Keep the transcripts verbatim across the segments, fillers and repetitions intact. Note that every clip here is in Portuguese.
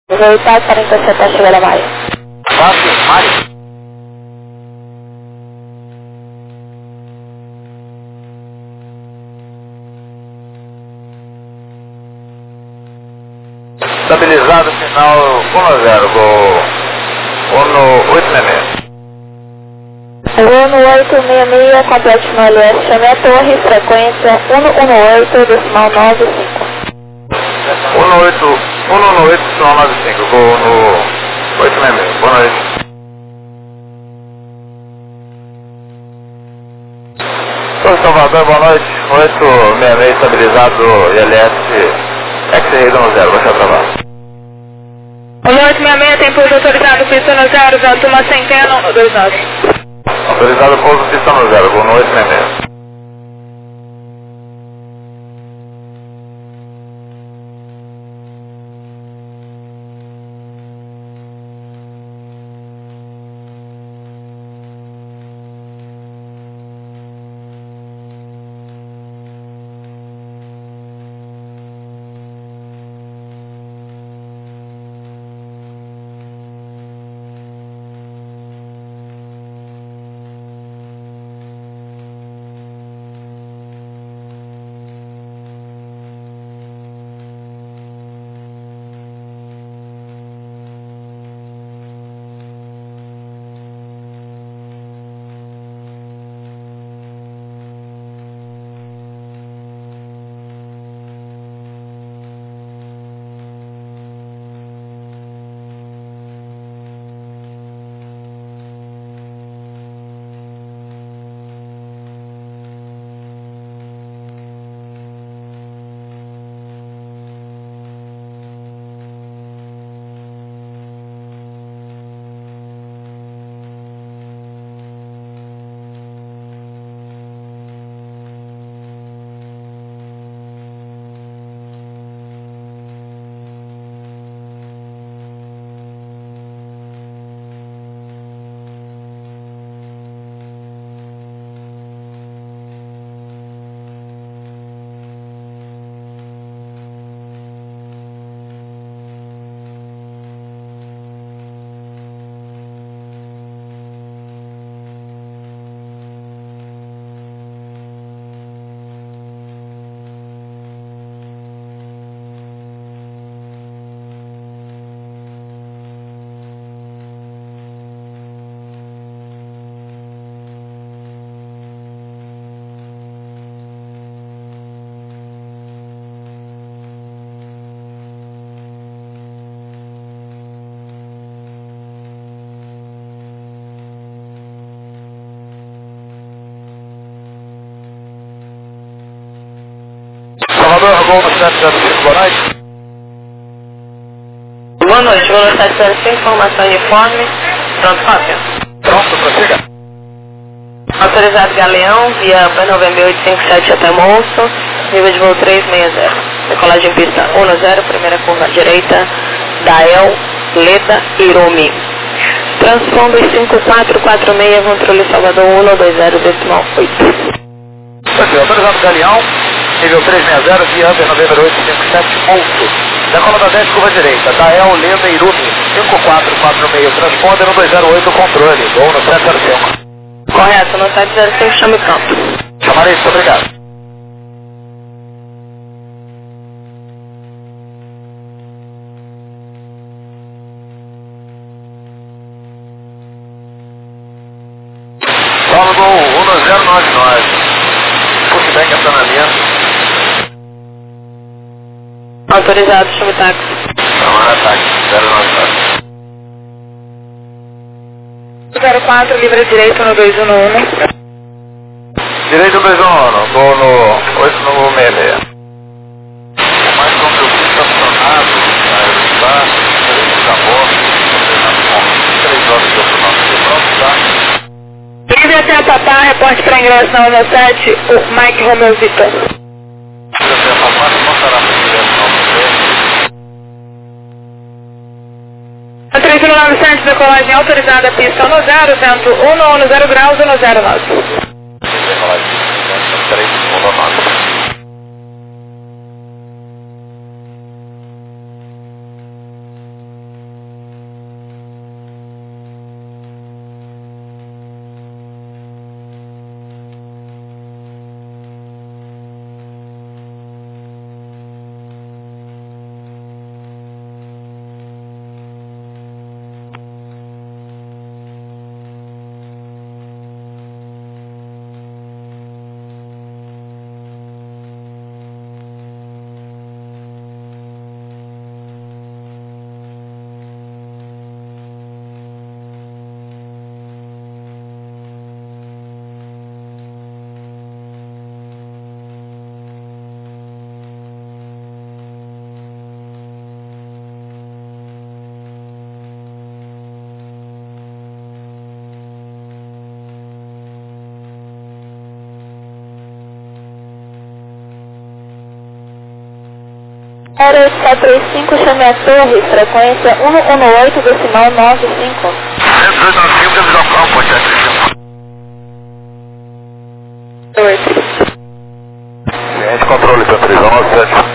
Voltar quarenta e sete, chegada a Maia. Fácil, Maia. Estabilizado, final um a zero, vou Uno oito seis seis. Uno oito seis seis, complete no L S, chame a torre, frequência um um oito, decimal nove cinco. um oito um oito, decimal nove cinco, vou no oito seis seis, boa noite. Torre Salvador, boa noite, oito seis seis, estabilizado, I L S, X-Ray um zero, vai ser trabalho. oito seis seis, tem pouso autorizado, pista no zero, vento uma centena, um dois nove. Autorizado pouso, pista no zero, vou no oito seis seis. Salvador, Gol no sete zero cinco, boa noite. Boa noite, Gol no sete zero cinco, informação uniforme, pronto, cópia. Pronto, prossiga. Autorizado Galeão, via P nove oito cinco sete até Monço, nível de voo três seis zero. Decolagem pista um zero, primeira curva à direita, Dael, Leda, Irumi. Transponder cinco quatro quatro seis, controle Salvador um dois zero, decimal oito. Ok, autorizado Galeão, nível três seis zero, via P nove oito cinco sete, Monço. Decola da dez, curva à direita, Dael, Leda, Irumi. cinco quatro quatro seis, transponder um dois zero oito, controle, Gol no sete zero cinco. Correto, no sete zero cinco, chame campo. Chamarei, muito obrigado. Salvo Gol um zero nove nove. Pushback acionamento. Autorizado, chame táxi. Chamar ataque, zero nove nove. zero quatro, livre direito no dois um um. Direito dois um um, vou no oito no seis seis. Mais um meu estacionado, está, direito da borda, três horas de autonomia, pronto, tá? Livre até a Papá, reporte para ingresso na um sete, o Mike Romeo Vitor. Livre até a Papá, mostrará para ingresso na um sete. A três mil e novecentos, decolagem autorizada, pista no zero, vento um no zero graus, um zero nove. três, um nove. zero oito sete três cinco, chame a torre, frequência um um oito, decimal nove cinco. cento e dois nove cinco, divisão campo, sete três cinco. Oi. Cliente, controle, cento e três nove sete.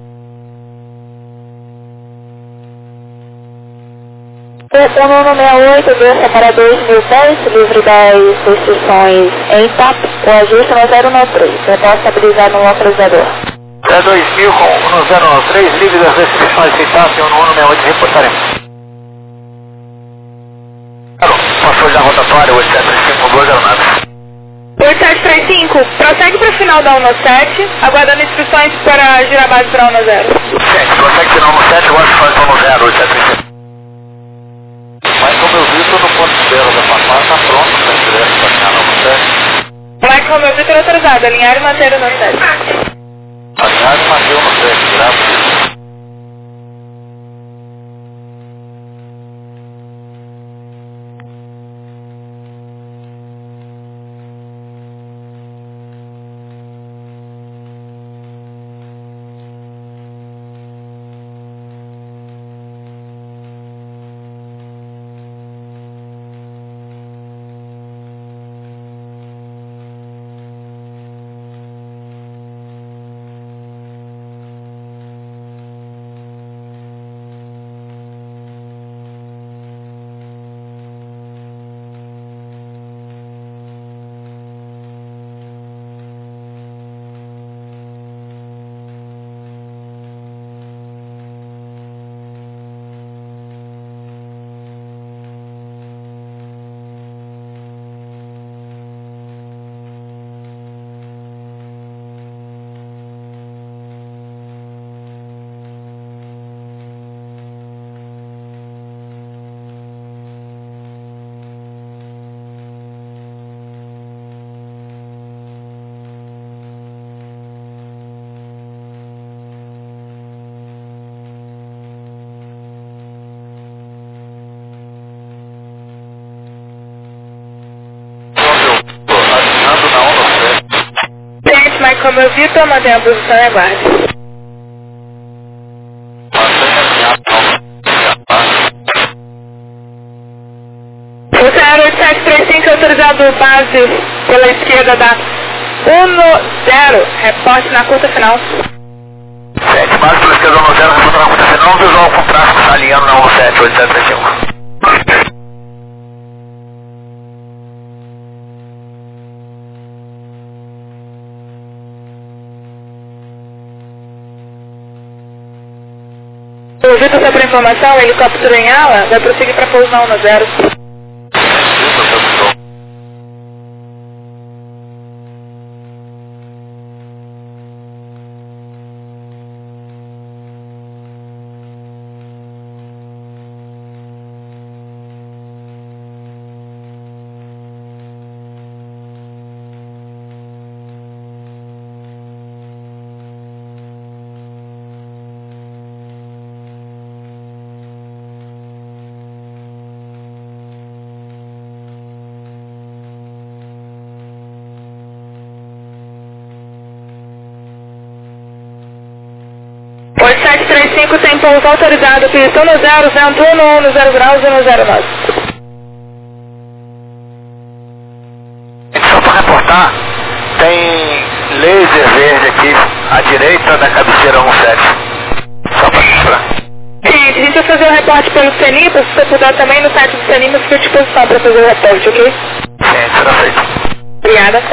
O número sessenta e oito, dois para dois mil e dez, livre das restrições em T A P, o ajuste no zero nove três, reposta estabilizar no localizador. É dois mil com no zero nove três, livre das restrições em T A P, o número sessenta e oito, reportaremos. Alô, passou já a rotatória, oito sete três cinco dois, aeronave. oito sete três cinco, prossegue para o final da um sete, aguardando instruções para girar base para um zero. Gente, prossegue final no sete, agora se faz no zero, oito sete três cinco. Mas como eu vi, todo o ponto de zero da Papá está pronto para direto para cá no sete. Mike Romeo Vitor autorizado, alinhar e manter o no sete. Alinhar e manter o no sete, graças. Mike Romeo Vitor, mantenha a posição e aguarde. O zero oito sete três cinco autorizado base pela esquerda da um zero, reporte na curta final. sete, base pela esquerda um zero, reporte na curta final, visual com tráfego está alinhando na um sete, oito sete três cinco. O Vitor, só para informação, o helicóptero em ala vai prosseguir para pouso na um zero. oito sete três cinco tem pouso autorizado, pistão no zero, vento um no um, no zero graus e no zero nove. Só para reportar, tem laser verde aqui à direita da cabeceira um sete. Só para mostrar. Sim, a gente vai fazer o reporte pelo CENIPA, se você puder também no site do CENIPA, fica à disposição para fazer o reporte, ok? Sim, será feito. Obrigada.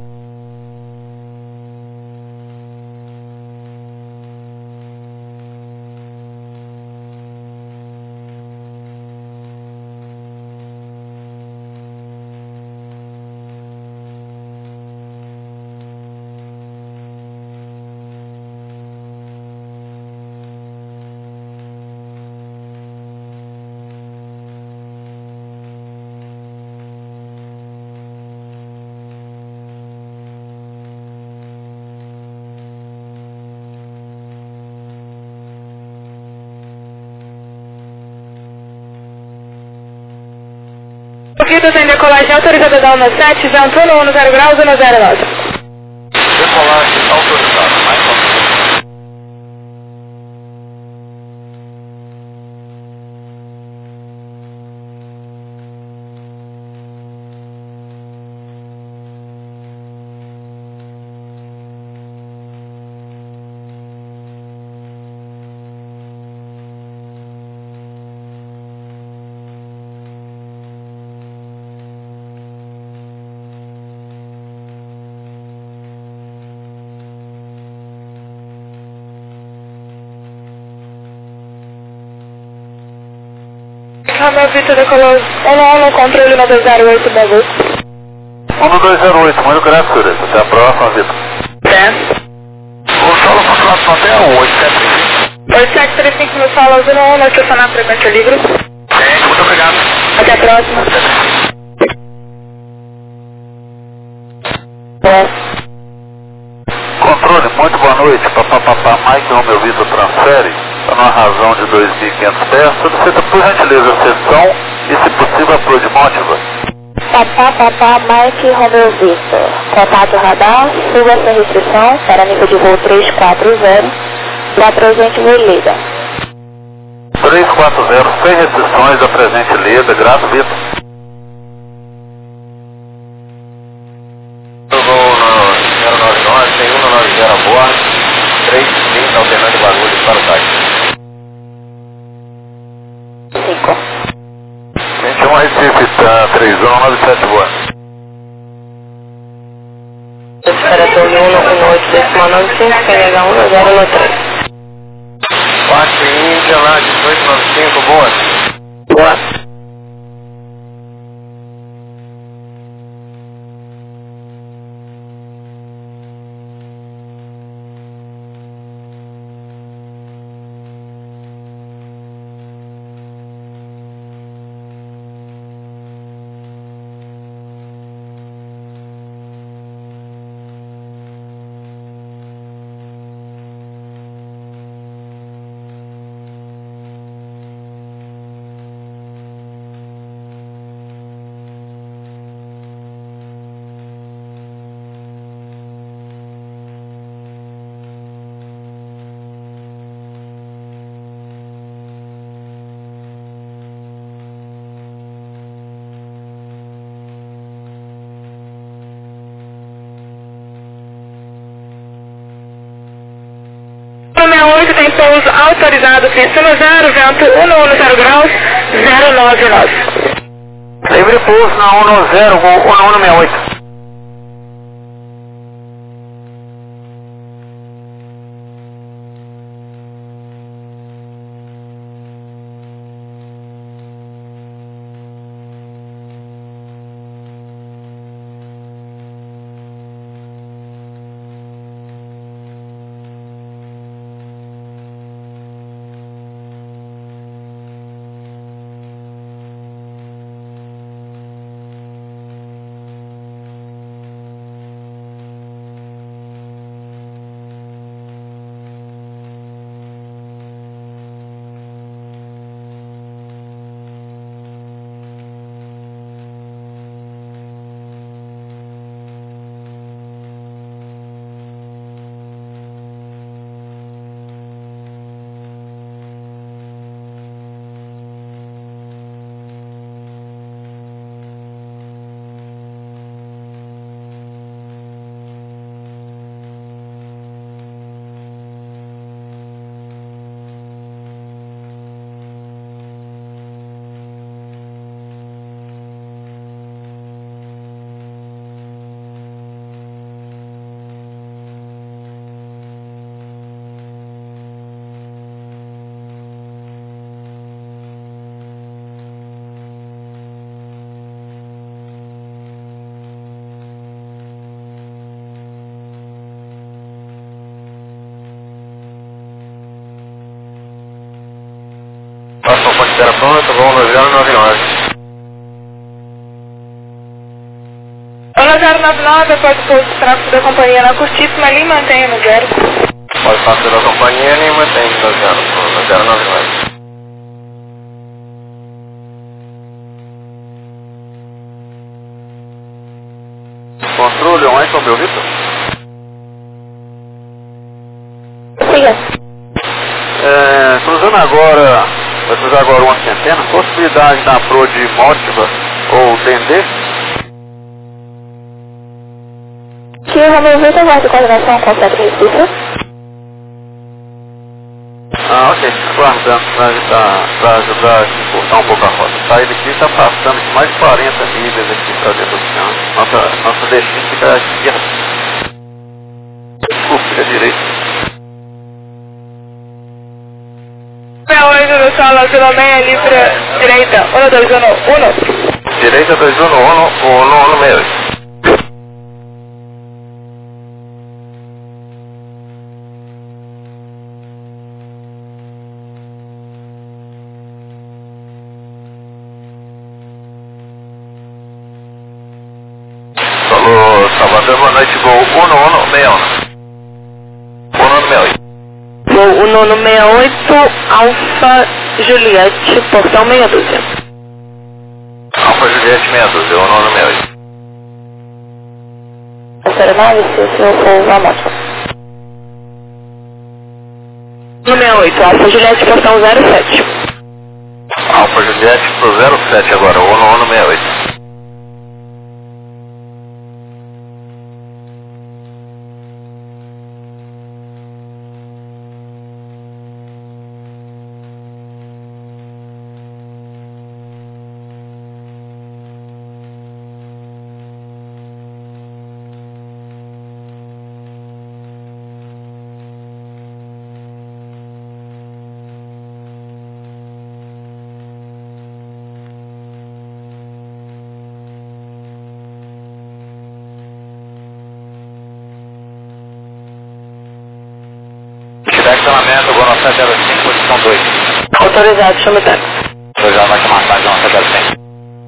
Vitor tem decolagem autorizada da um sete, vento um no um, no zero graus e no zero nove. Decolagem autorizada, mais ou menos. Romeo Vitor decolou um um no controle nove zero oito, Bagus. um dois zero oito, muito graças, até a próxima, Vitor. É. O solo controlado não tem um oito sete três cinco. oito sete três cinco no solo, zero um, no estacionar frequência livre. Tem, muito obrigado. Até a próxima. Bom. Controle, muito boa noite. Papapá, Mike Romeo Vitor transfere, está numa razão de dois mil e quinhentos pés. Solicita por gentileza a sessão e, se possível, a Pro de Mótiva. Papá, papá, Mike Romeo Vitor. Contato radar, suba sem restrição, para nível de voo três quatro zero, da presente Leda. três quatro zero, sem restrições, da presente Leda, graças, Vitor. Eu vou no zero nove nove, tem um no nove zero a bordo, três vinte, alternando barulhos para o táxi. cinco. vinte e um Recife, tá, três um nove sete, boa. Espera Torre um um oito decimal nove cinco, P H um zero um três. Quatro Índia lá, dezoito nove cinco, boa. Boa. sessenta e oito tem pouso autorizado, pista no zero, vento um um zero graus, zero nove nove. Livre pouso na um um zero, com um um sessenta e oito. Próxima ponteira pronta, voo no zero nove nove. Olá zero nove nove, após o pouso de tráfego da companhia na Curtíssima, ali mantenha no zero. Pode passar da companhia e mantém no zero, no zero nove nove. Controle, on é com o meu Vitor? Siga. É, cruzando agora, vai cruzar agora uma centena, possibilidade da Pro de Mótiva ou Dendê? Que o Romeo Vitor guarda coordenação com o Centro Recife. Ah, ok, aguardando para ajudar, para ajudar a encurtar um pouco a rota. Saída aqui está passando de mais de quarenta milhas aqui para dentro do oceano. Nossa, nosso destino fica à esquerda. Desculpa, fica à direita. sessenta e oito no solo Máximo meia, livre, direita, um, dois, um, um. Direita dois um um, um, um, meio. Falou, Salvador, boa noite, gol um um seis um. um um seis oito. Voo um um seis oito, Alfa Juliette, portão meia dúzia. Alfa Juliette meia dúzia, um um seis oito. Aeronave, se o senhor for, vamos. um seis oito, Alfa Juliette, portão zero sete. Alfa Juliette pro zero sete agora, um um seis oito. Direcionamento, Gol nove sete zero cinco, posição dois. Autorizado, chama o táxi. Autorizado, vai chamar tarde, nove sete zero cinco.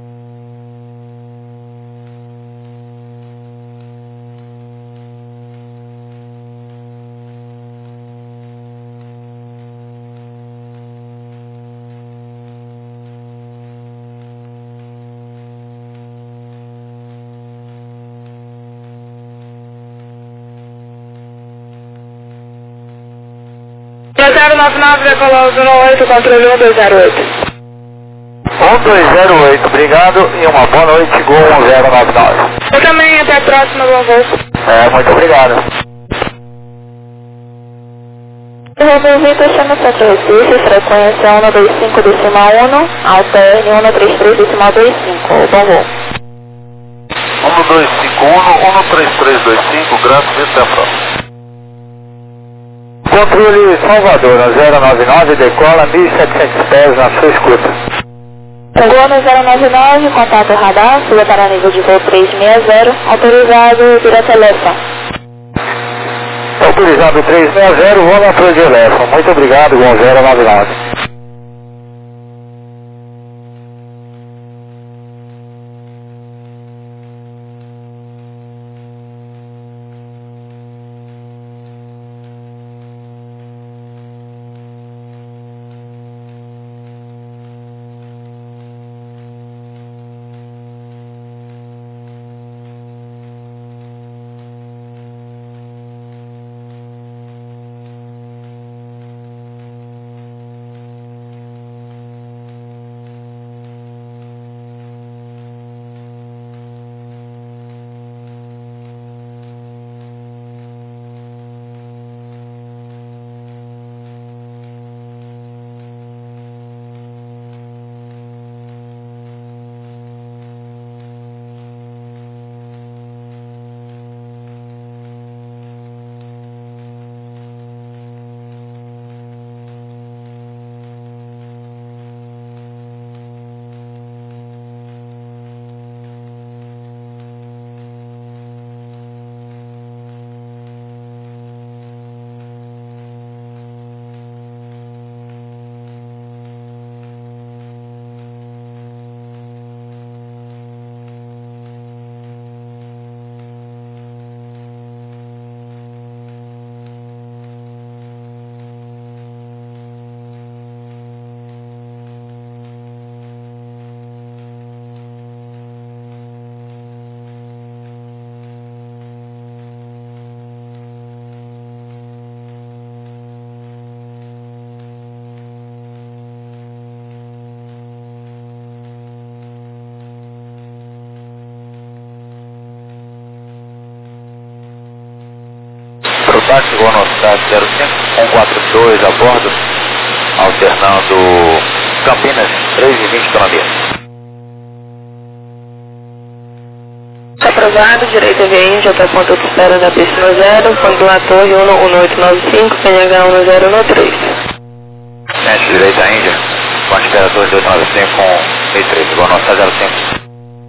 zero nove nove, decolou um oito, controle um dois zero oito. um dois zero oito, obrigado e uma boa noite, Gol um zero nove nove. Eu também, até a próxima, bom voo. É, muito obrigado. Resolvi Vitor, chama o Centro Recife, frequência um dois cinco decimal um, alta N um três três decimal dois cinco, bom voo. um dois cinco um, um três três dois cinco, graças e até a próxima. Controle Salvador, zero nove nove, decola mil e setecentos pés na sua escuta. Gol no zero nove nove, contato radar, suba para nível de voo trezentos e sessenta, autorizado direto Elefa. Autorizado trezentos e sessenta, vou na torre de Elefa. Muito obrigado, Gol zero nove nove. Táxi, Gol na cidade zero cinco, um quatro dois a bordo, alternando Campinas, três e vinte Colombia. Aprovado, direito a via Índia, até o ponto de espera da pista zero, ponto da torre um um oito nove cinco, P N H um zero um três. Gente, direito a Índia, Com espera dois oito nove cinco com seis três, igual nossa zero cinco.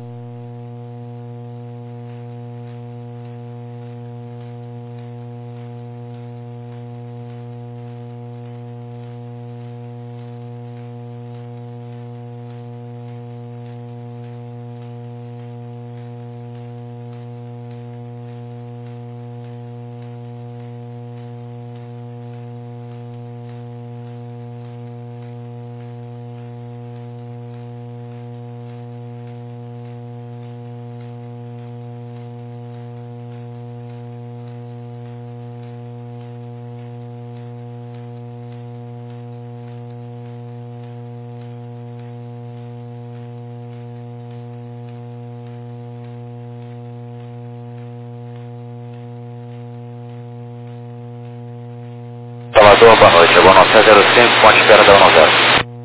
Salvador, boa noite. Igual nossa zero cinco com espera da um zero.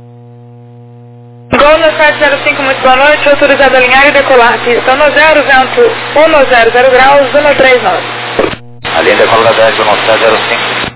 Gol no sete zero cinco, muito boa noite. Autorizado a alinhar e decolar. Pista um zero, vento um zero zero graus, um três nove. A linha decola dez do nosso zero cinco.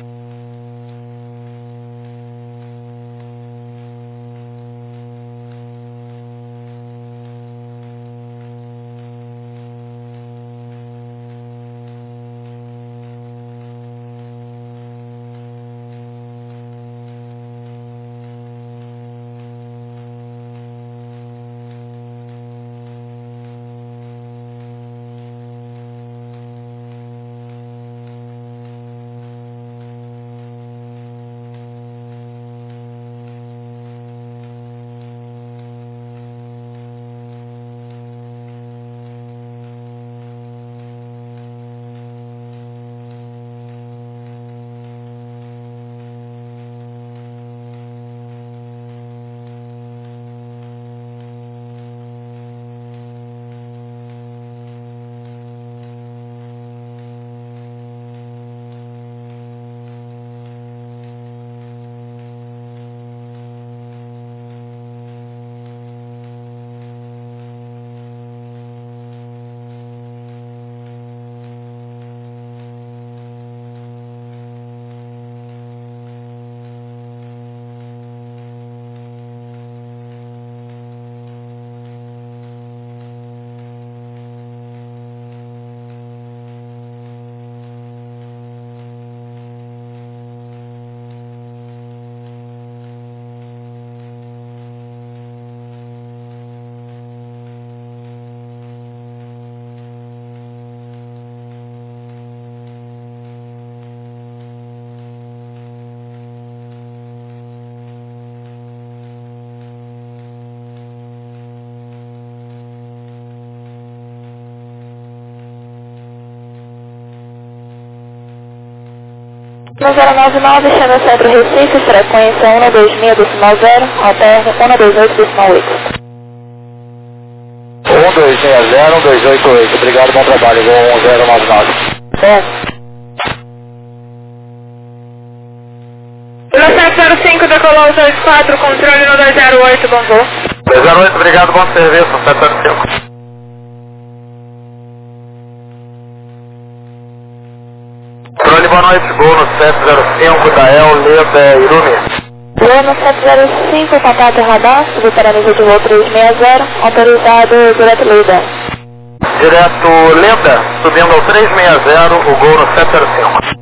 um zero nove nove, chama Centro Recife, frequência um dois seis decimal zero, alterno um dois oito decimal oito. um dois seis zero, um dois oito oito. Obrigado, bom trabalho. Igual um zero nove nove. É. No sete zero cinco, decolou dois quatro, controle no dois zero oito, bom voo. dois zero oito, obrigado, bom serviço, sete zero cinco. Controle, boa noite, gol no sete zero cinco, Dael, Leda, Irumi. Gol no sete zero cinco, contato radar, subir nível de voo trezentos e sessenta, autorizado direto Leda. Direto Leda, subindo ao trezentos e sessenta, o gol no sete zero cinco.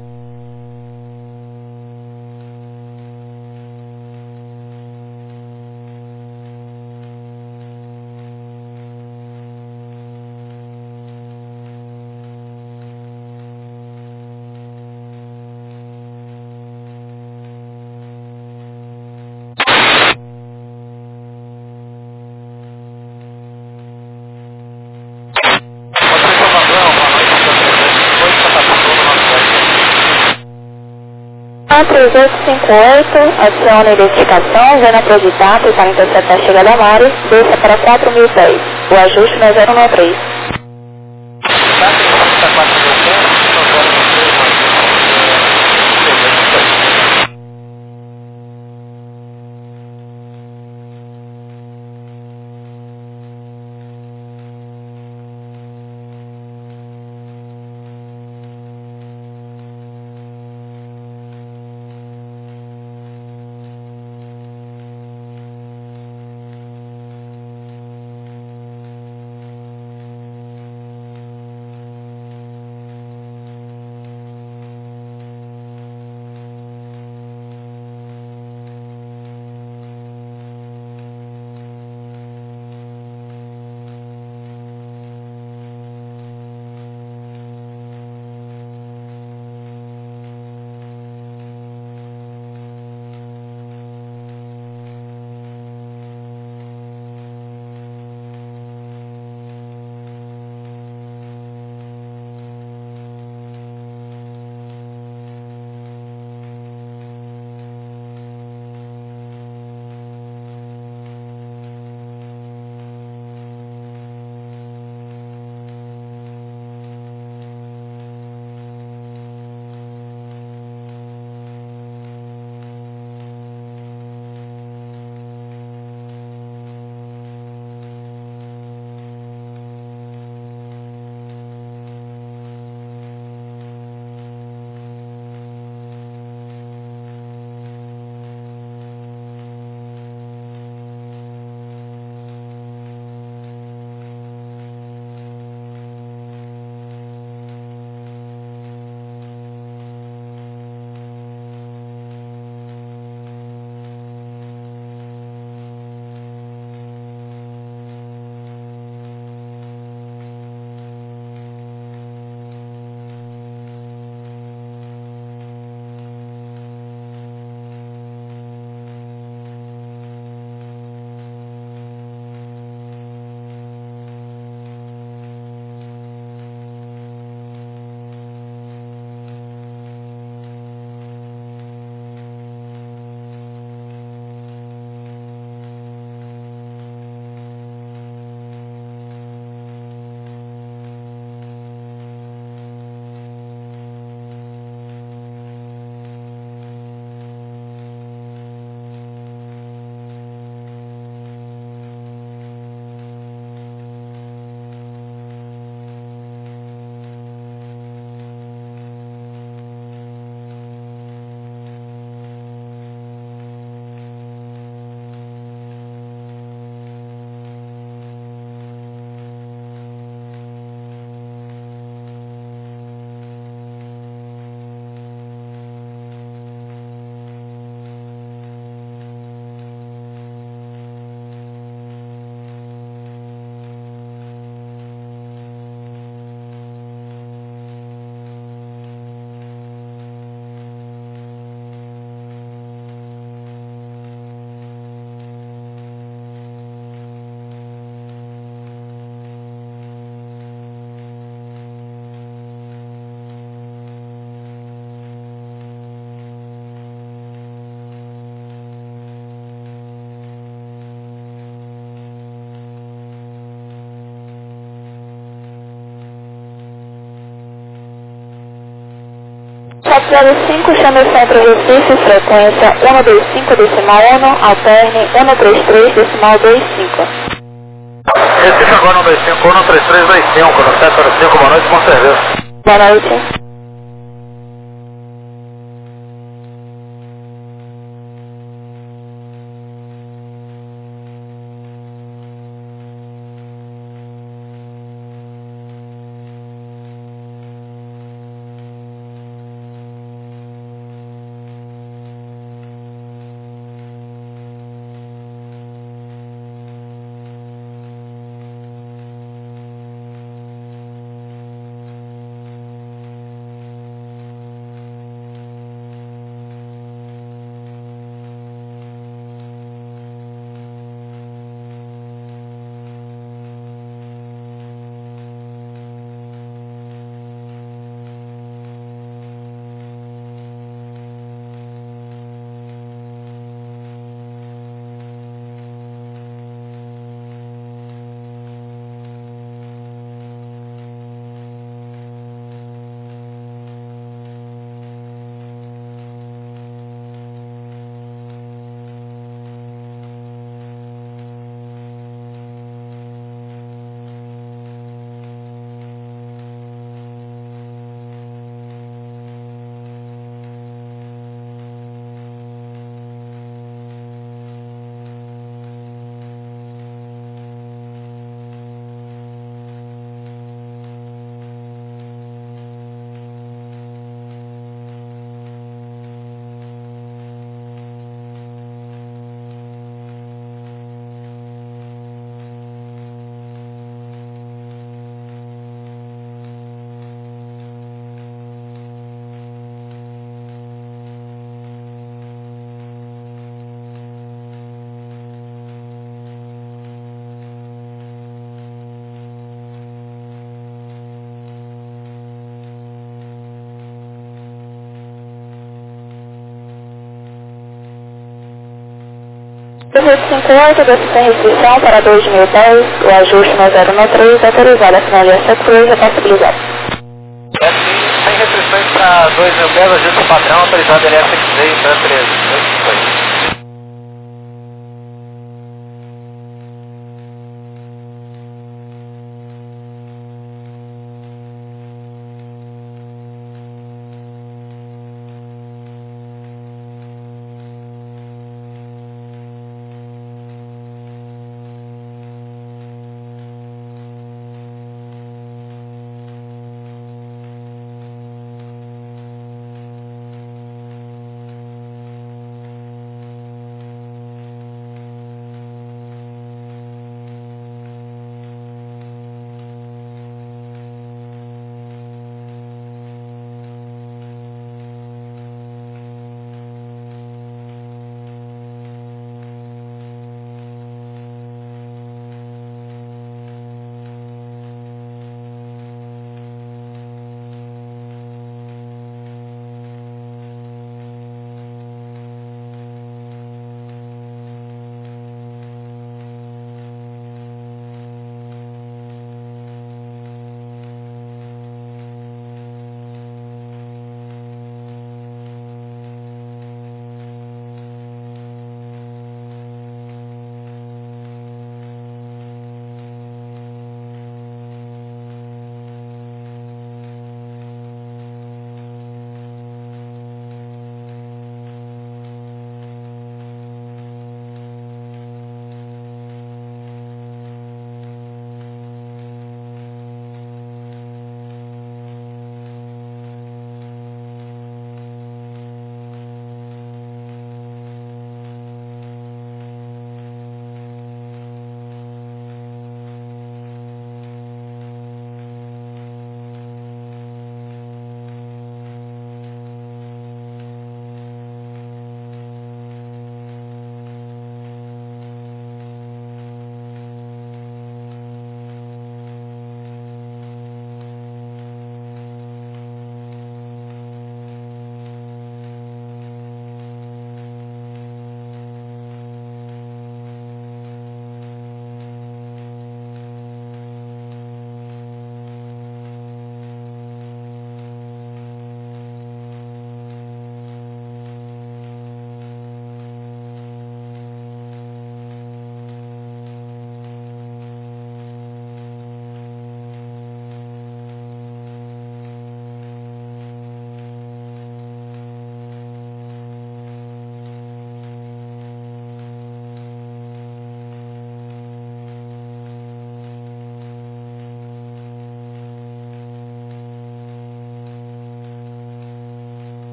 três oito cinco oito, adicione a identificação, vendo acreditar para interceptar a chegada a Mares, desça para quatro mil e dez. O ajuste no zero nove três. zero cinco, chame o centro Recife, frequência um dois cinco decimal um, alterne um três três decimal dois cinco. Recife agora um dois cinco, um três três dois cinco, no sete zero cinco, boa noite, bom serviço. Boa noite. trezentos e cinquenta e oito, desce sem restrição para dois mil e dez, o ajuste no zero um três, autorizado a finalização cruz é possibilidade. É sim, sem restrições para dois mil dez, ajuste padrão, autorizado L S X seis, para treze.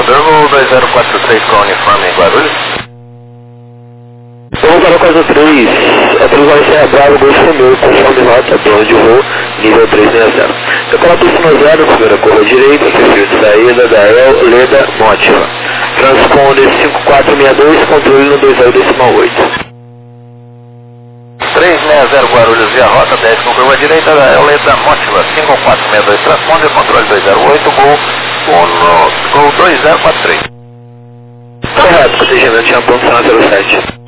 Salvador, voo dois zero quatro três com uniforme em Guarulhos. Vamos para a quatro três, a previsão Serra Bravo, Golfo Romeu, conforme rota, plano de voo, nível três seis zero. Decolar pista zero, primeira curva direita, perfil de saída da El Leda Motiva. Transponder cinco quatro seis dois, controle no dois zero decimal oito. três seis zero Guarulhos, via rota dez com curva direita da El Leda Motiva, cinco quatro seis dois, transponder, controle dois zero oito, gol, gol dois zero quatro três. Correto, protegimento de Champão, sinal zero sete.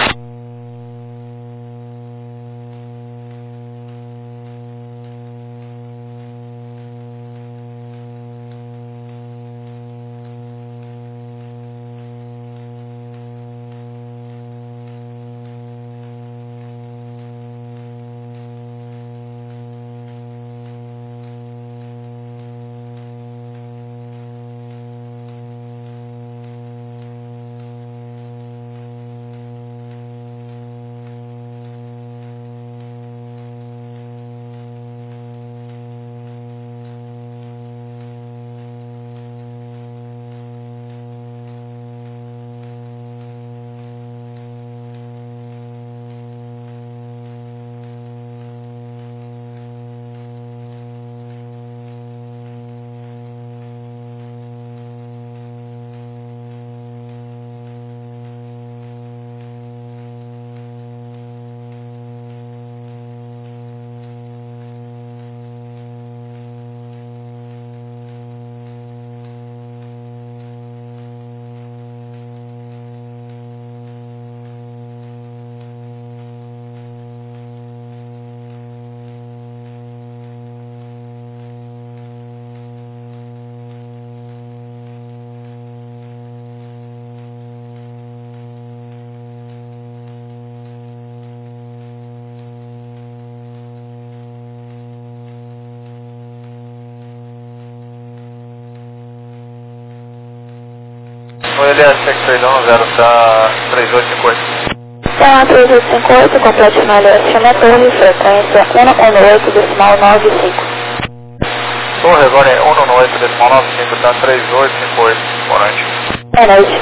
O L S três um zero está três oito cinco oito. Tá, três oito cinco oito, complete no L S na torre, frequência cento e oito decimal nove cinco. Torre, agora é cento e oito decimal nove cinco, está três oito cinco oito, boa noite. Boa noite.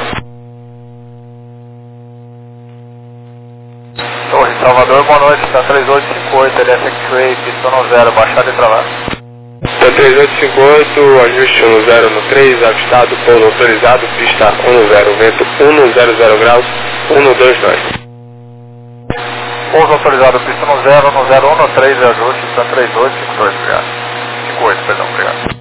Torre, Salvador, boa noite, está três oito cinco oito, L S X-Ray, pista um zero, baixada e travada. Está três oito cinco oito, ajuste um zero no três, avistado, pouso autorizado, pista um zero, vento um zero zero graus, um dois dois. Pouso autorizado, pista um zero, um zero um três, ajuste, está três oito cinco dois, obrigado. cinco oito, perdão, obrigado.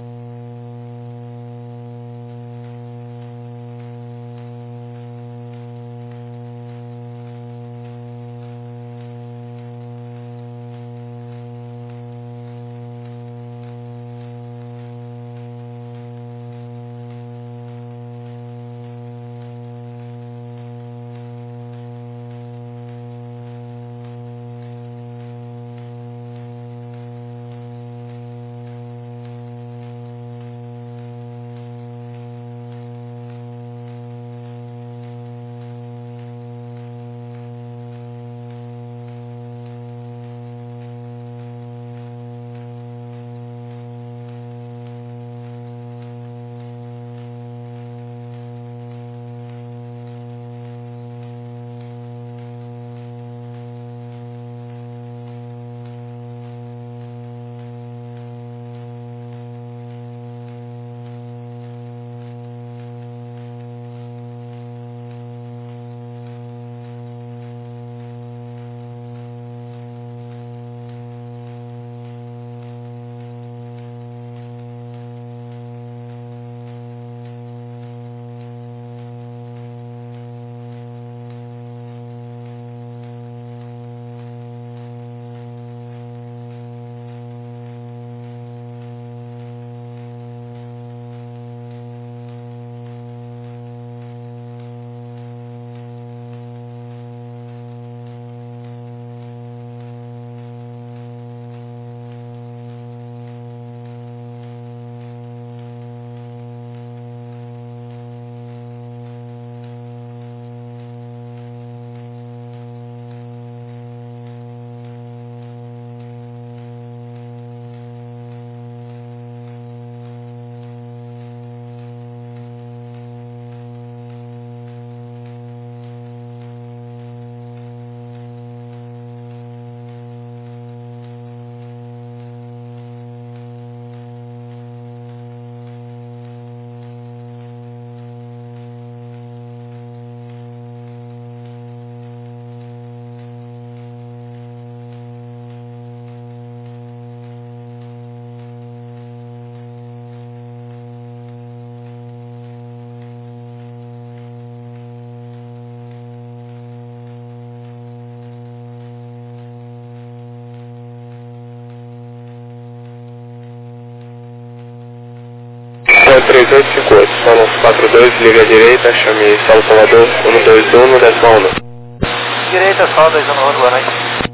três oito cinco oito, Sonos quatro dois, liga à direita, chame São Salvador um dois um, décima um. Direita, só dois anos, boa noite.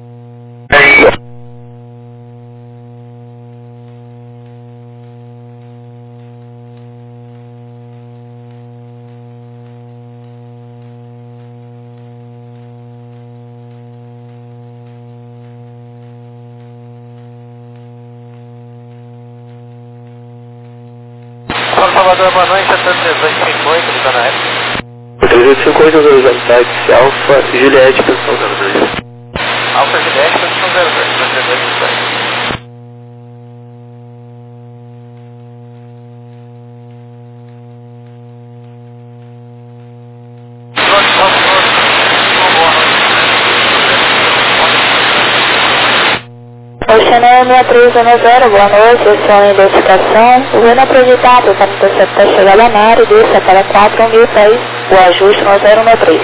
São Salvador, boa noite, até três oito cinco oito, Zona F. três oito cinco oito, Horizonte Táxi, Alfa, Juliette, posição zero dois. Alfa Juliette, posição zero dois, três dois cinco oito. Oceano seis três um zero, boa noite, esse é a identificação. O voo acreditado para interceptar chegada a mar e desça para quatro mil pés, o ajuste no zero um três.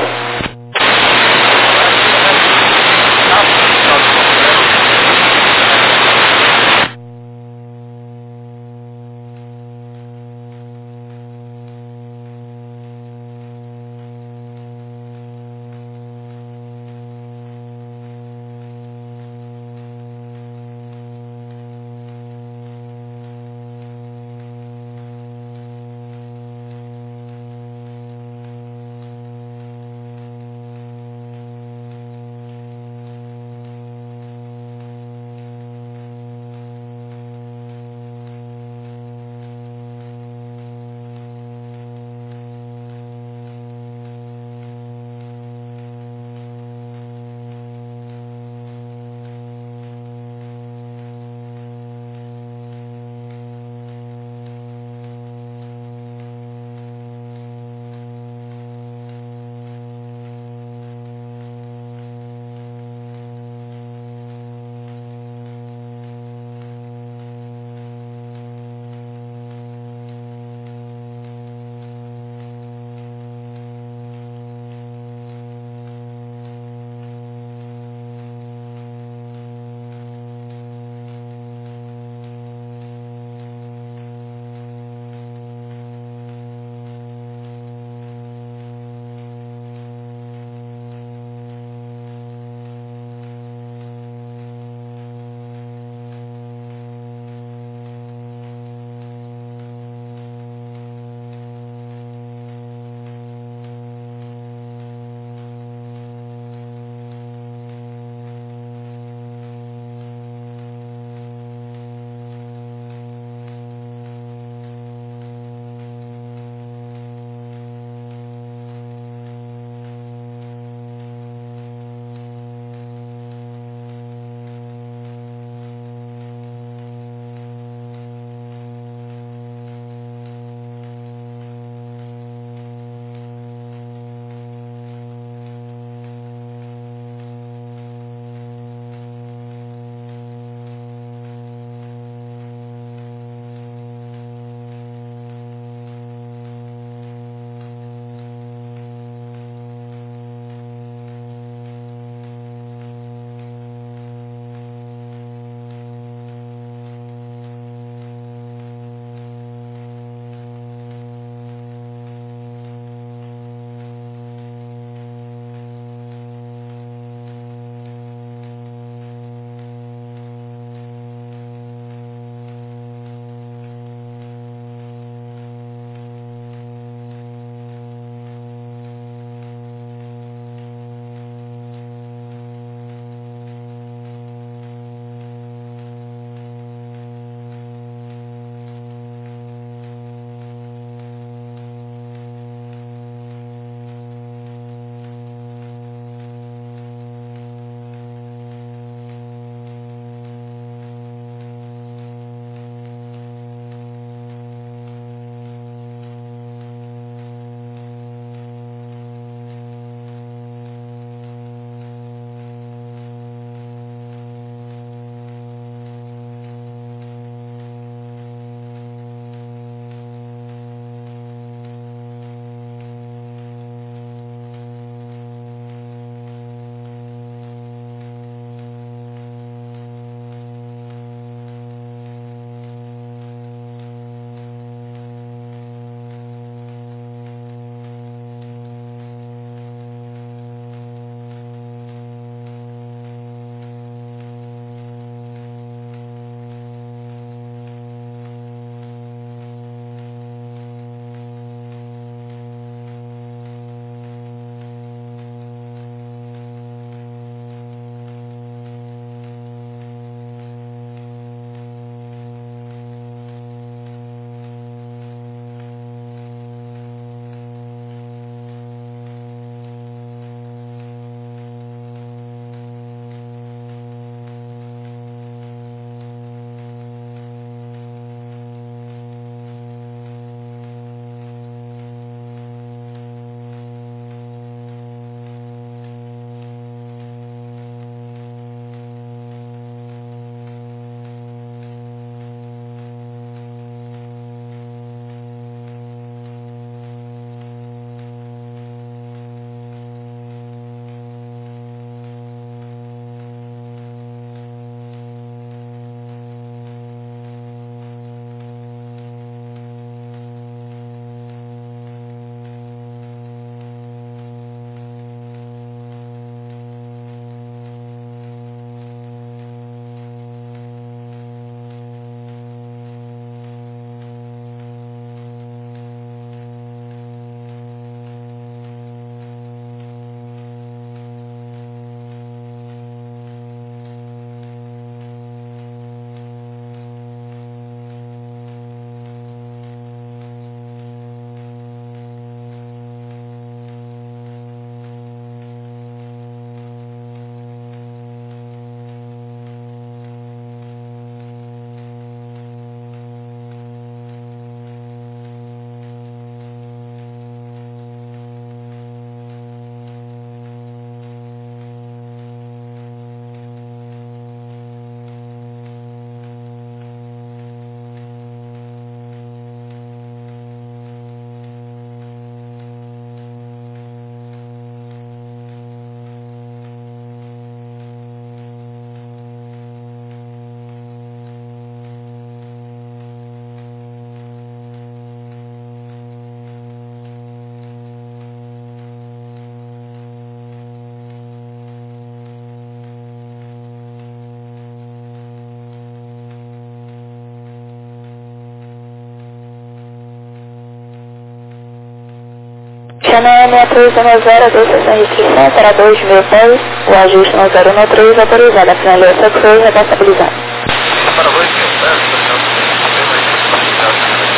Channel seis três um zero, dois sessão de restrição, será dois mil pés, o ajuste no zero um três autorizado, a finalização que foi responsabilizado. Para dois mil pés, problema aí, capacidade.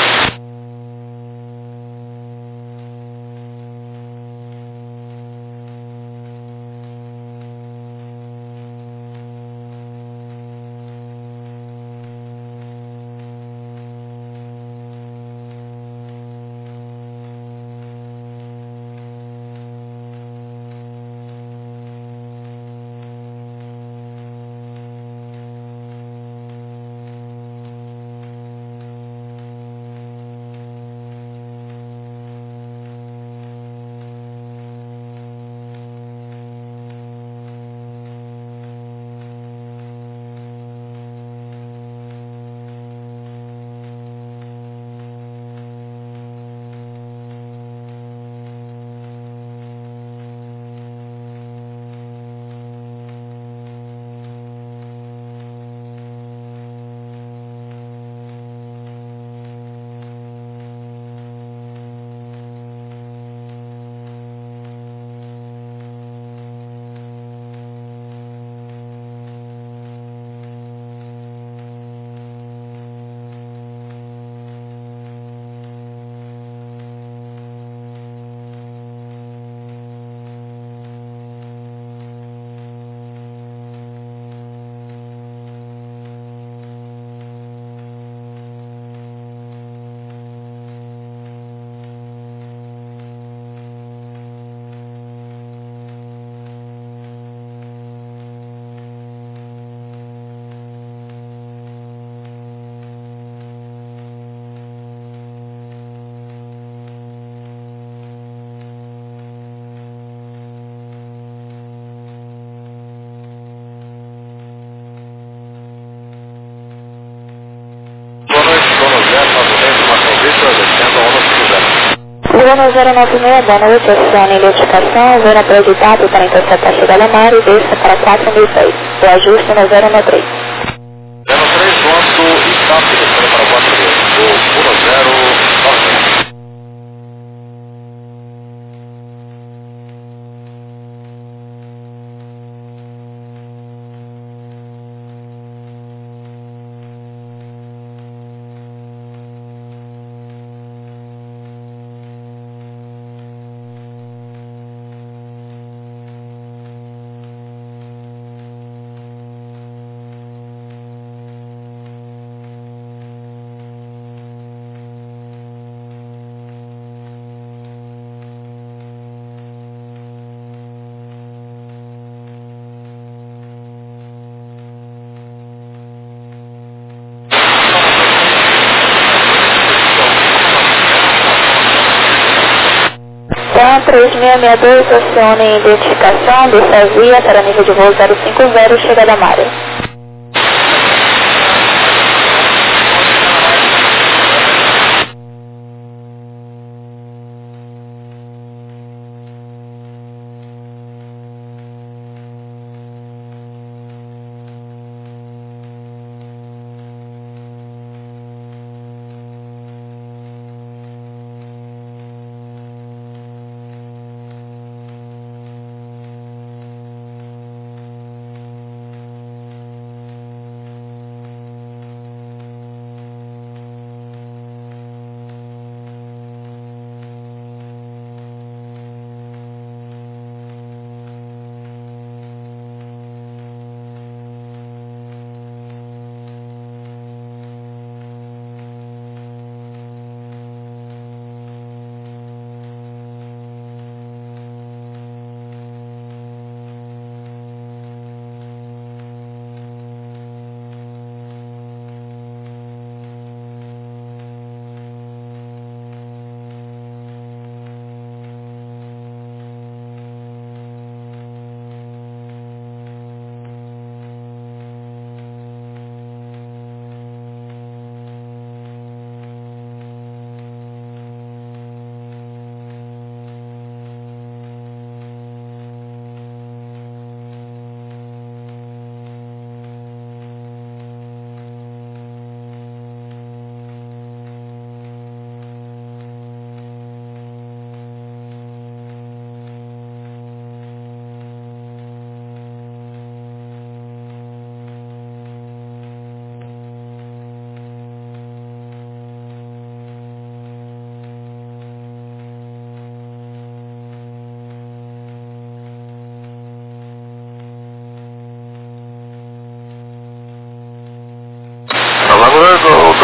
Luna zero nove seis, boa noite, acione identificação, zona prejudicado para interceptar a chegada a mar e desça para quatro mil pés. O ajuste no zero um três. zero três, ponto Itap, descendo para quatro mil, do um zero nove seis. Então, três seis seis dois, acione identificação, desça via para nível de voo zero cinco zero, chegada a Mário.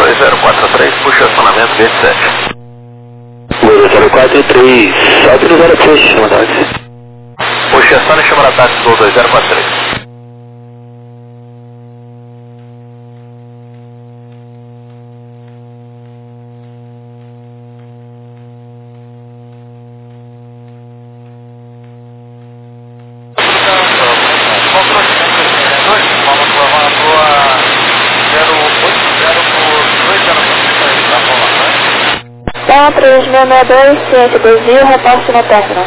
dois zero quatro três, puxa acionamento vinte e sete. dois zero quatro três, sobe no zero três, chama táxi. Puxa acione e chama da táxi do dois zero quatro três. três seis seis dois, ciente desvio, reposte no término.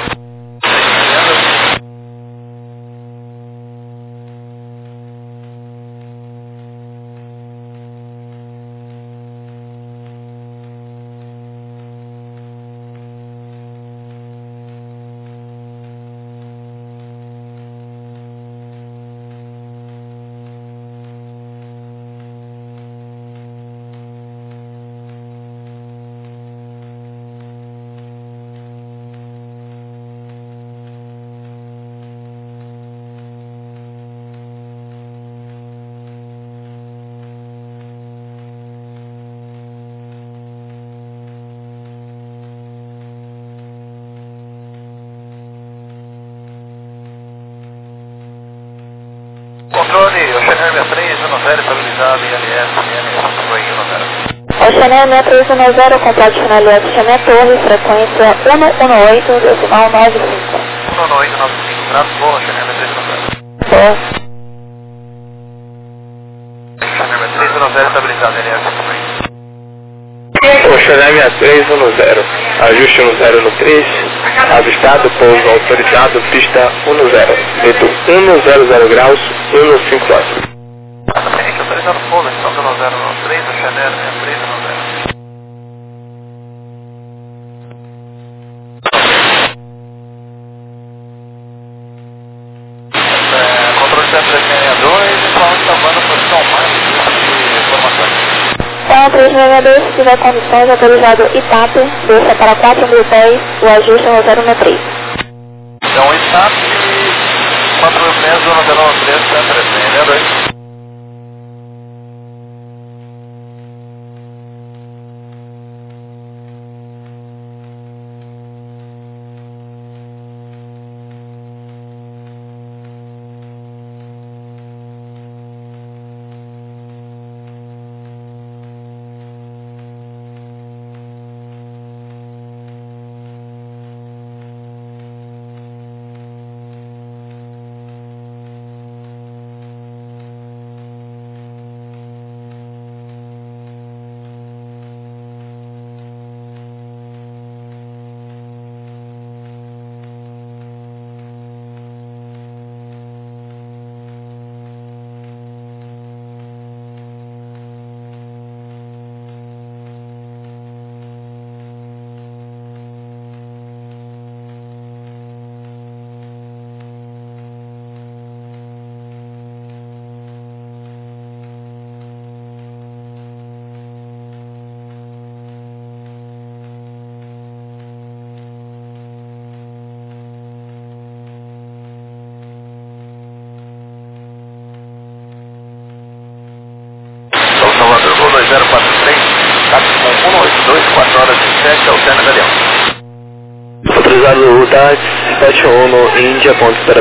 Controle, Oceaner sessenta e três, um zero, estabilizado, I L S, I N S, foi um zero. Oceaner sessenta e três, um zero, complete final I S, Oceaner Torre, frequência um um oito, decimal nove cinco. um um oito nove cinco, traço, boa, Oceaner sessenta e três, um zero. Boa. Oceaner sessenta e três, um zero, estabilizado, I L S, foi. Oceaner sessenta e três, um zero, ajuste um zero no três, avistado, pouso autorizado, pista um zero, vento um zero zero graus, um cinco quatro. Gente, autorizado pouso, estação do um zero no três, Oceaner sessenta e três, um zero. É, controle cento e sessenta e dois, falando que a posição mais de informações. três seis seis dois, se tiver condições, autorizado Itap, deixa para quatro mil pés, o ajuste é zero um três. Então, Itap, quatro mil pés, zero um três, cento e sessenta e dois. dois zero quatro três, táxi com um oito dois, quatro horas e sete, Alterna Galeão. Autorizado o táxi sete um no Índia, ponto